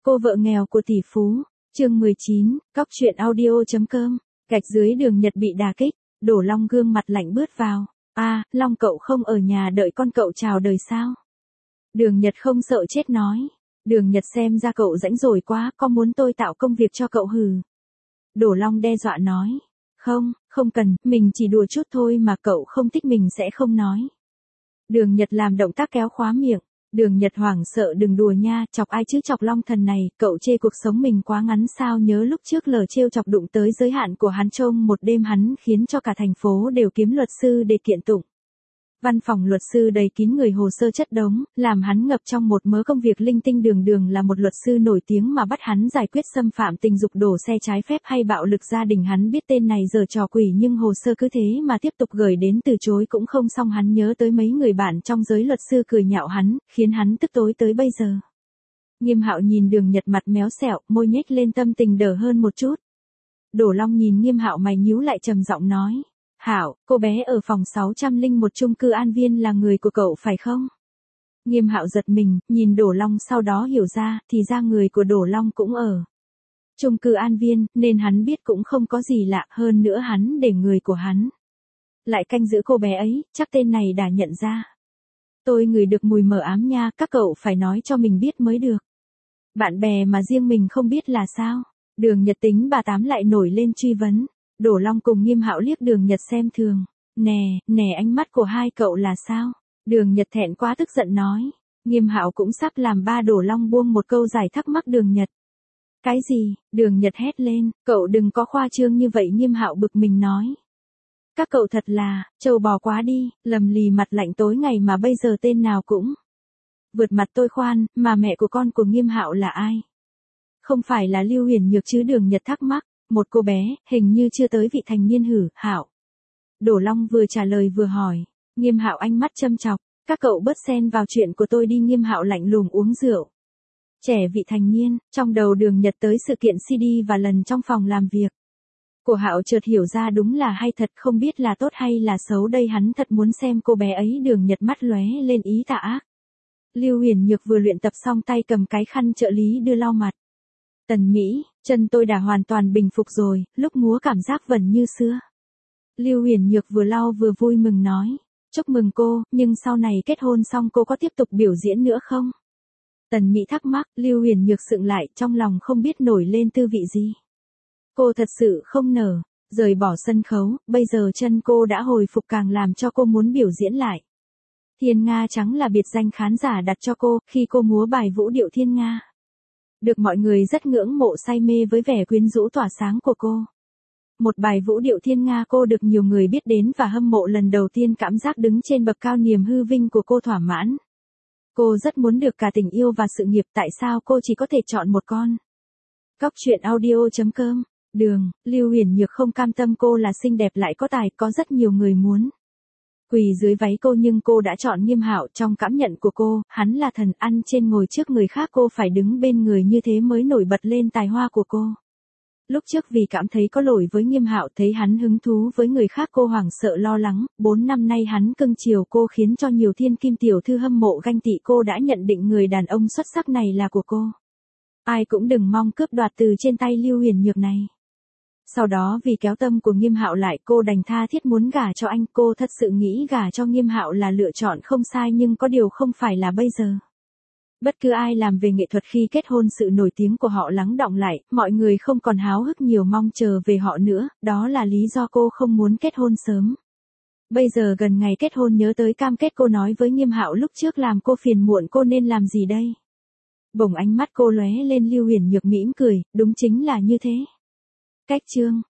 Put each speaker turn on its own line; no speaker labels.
Cô vợ nghèo của tỷ phú, chương 19, cóc truyện audio.com, gạch dưới Đường Nhật bị đả kích, Đổ Long gương mặt lạnh bước vào. Long cậu không ở nhà đợi con cậu chào đời sao? Đường Nhật không sợ chết nói. Đường Nhật xem ra cậu rãnh rỗi quá, có muốn tôi tạo công việc cho cậu hừ? Đổ Long đe dọa nói. Không cần, mình chỉ đùa chút thôi mà, cậu không thích mình sẽ không nói. Đường Nhật làm động tác kéo khóa miệng. Đường Nhật hoảng sợ, đừng đùa nha, chọc ai chứ, chọc Long thần này, cậu chê cuộc sống mình quá ngắn sao? Nhớ lúc trước lời trêu chọc đụng tới giới hạn của hắn, trong một đêm hắn khiến cho cả thành phố đều kiếm luật sư để kiện tụng. Văn phòng luật sư đầy kín người, hồ sơ chất đống, làm hắn ngập trong một mớ công việc linh tinh. Đường là một luật sư nổi tiếng mà bắt hắn giải quyết xâm phạm tình dục, đổ xe trái phép hay bạo lực gia đình. Hắn biết tên này giở trò quỷ nhưng hồ sơ cứ thế mà tiếp tục gửi đến, từ chối cũng không xong. Hắn nhớ tới mấy người bạn trong giới luật sư cười nhạo hắn, khiến hắn tức tối tới bây giờ. Nghiêm Hạo nhìn Đường Nhật mặt méo xẹo, môi nhếch lên, tâm tình đỡ hơn một chút. Đổ Long nhìn Nghiêm Hạo mày nhíu lại, trầm giọng nói. Hạo, cô bé ở phòng 601 chung cư An Viên là người của cậu phải không? Nghiêm Hạo giật mình, nhìn Đổ Long sau đó hiểu ra, thì ra người của Đổ Long cũng ở chung cư An Viên, nên hắn biết cũng không có gì lạ. Hơn nữa hắn để người của hắn lại canh giữ cô bé ấy, chắc tên này đã nhận ra. Tôi ngửi được mùi mờ ám nha, các cậu phải nói cho mình biết mới được. Bạn bè mà riêng mình không biết là sao? Đường Nhật tính bà Tám lại nổi lên truy vấn. Đổ Long cùng Nghiêm Hạo liếc Đường Nhật xem thường. Nè, ánh mắt của hai cậu là sao? Đường Nhật thẹn quá tức giận nói. Nghiêm Hạo cũng sắp làm ba. Đổ Long buông một câu giải thắc mắc Đường Nhật. Cái gì? Đường Nhật hét lên, cậu đừng có khoa trương như vậy. Nghiêm Hạo bực mình nói. Các cậu thật là trâu bò quá đi, lầm lì mặt lạnh tối ngày mà bây giờ tên nào cũng vượt mặt tôi. Khoan, mà mẹ của con của Nghiêm Hạo là ai? Không phải là Lưu Huyền Nhược chứ? Đường Nhật thắc mắc. Một cô bé, hình như chưa tới vị thành niên hử, Hạo. Đổ Long vừa trả lời vừa hỏi. Nghiêm Hạo ánh mắt châm chọc, các cậu bớt xen vào chuyện của tôi đi. Nghiêm Hạo lạnh lùng uống rượu. Trẻ vị thành niên, trong đầu Đường Nhật tới sự kiện CD và lần trong phòng làm việc của Hạo, chợt hiểu ra đúng là hay thật, không biết là tốt hay là xấu đây. Hắn thật muốn xem cô bé ấy. Đường Nhật mắt lóe lên ý tà ác. Lưu Huyền Nhược vừa luyện tập xong, tay cầm cái khăn trợ lý đưa lau mặt. Tần Mỹ, chân tôi đã hoàn toàn bình phục rồi, lúc múa cảm giác vẫn như xưa. Lưu Huyền Nhược vừa lau vừa vui mừng nói. Chúc mừng cô, nhưng sau này kết hôn xong cô có tiếp tục biểu diễn nữa không? Tần Mỹ thắc mắc. Lưu Huyền Nhược sững lại, trong lòng không biết nổi lên tư vị gì. Cô thật sự không nỡ rời bỏ sân khấu, bây giờ chân cô đã hồi phục càng làm cho cô muốn biểu diễn lại. Thiên Nga Trắng là biệt danh khán giả đặt cho cô khi cô múa bài vũ điệu Thiên Nga. Được mọi người rất ngưỡng mộ, say mê với vẻ quyến rũ tỏa sáng của cô. Một bài vũ điệu Thiên Nga cô được nhiều người biết đến và hâm mộ. Lần đầu tiên cảm giác đứng trên bậc cao, niềm hư vinh của cô thỏa mãn. Cô rất muốn được cả tình yêu và sự nghiệp, tại sao cô chỉ có thể chọn một con? Cóc truyện audio.com. Lưu Huyền Nhược không cam tâm. Cô là xinh đẹp lại có tài, có rất nhiều người muốn quỳ dưới váy cô, nhưng cô đã chọn Nghiêm Hạo. Trong cảm nhận của cô, hắn là thần, ăn trên ngồi trước người khác, cô phải đứng bên người như thế mới nổi bật lên tài hoa của cô. Lúc trước vì cảm thấy có lỗi với Nghiêm Hạo, thấy hắn hứng thú với người khác, cô hoảng sợ lo lắng. 4 năm nay hắn cưng chiều cô khiến cho nhiều thiên kim tiểu thư hâm mộ ganh tị. Cô đã nhận định người đàn ông xuất sắc này là của cô. Ai cũng đừng mong cướp đoạt từ trên tay Lưu Huyền Nhược này. Sau đó vì kéo tâm của Nghiêm Hạo lại, cô đành tha thiết muốn gả cho anh. Cô thật sự nghĩ gả cho Nghiêm Hạo là lựa chọn không sai, nhưng có điều không phải là bây giờ. Bất cứ ai làm về nghệ thuật khi kết hôn, sự nổi tiếng của họ lắng đọng lại, mọi người không còn háo hức nhiều mong chờ về họ nữa, đó là lý do cô không muốn kết hôn sớm. Bây giờ gần ngày kết hôn, nhớ tới cam kết cô nói với Nghiêm Hạo lúc trước làm cô phiền muộn, cô nên làm gì đây? Bỗng ánh mắt cô lóe lên. Lưu Huyền Nhược mỉm cười, đúng chính là như thế. Cách chương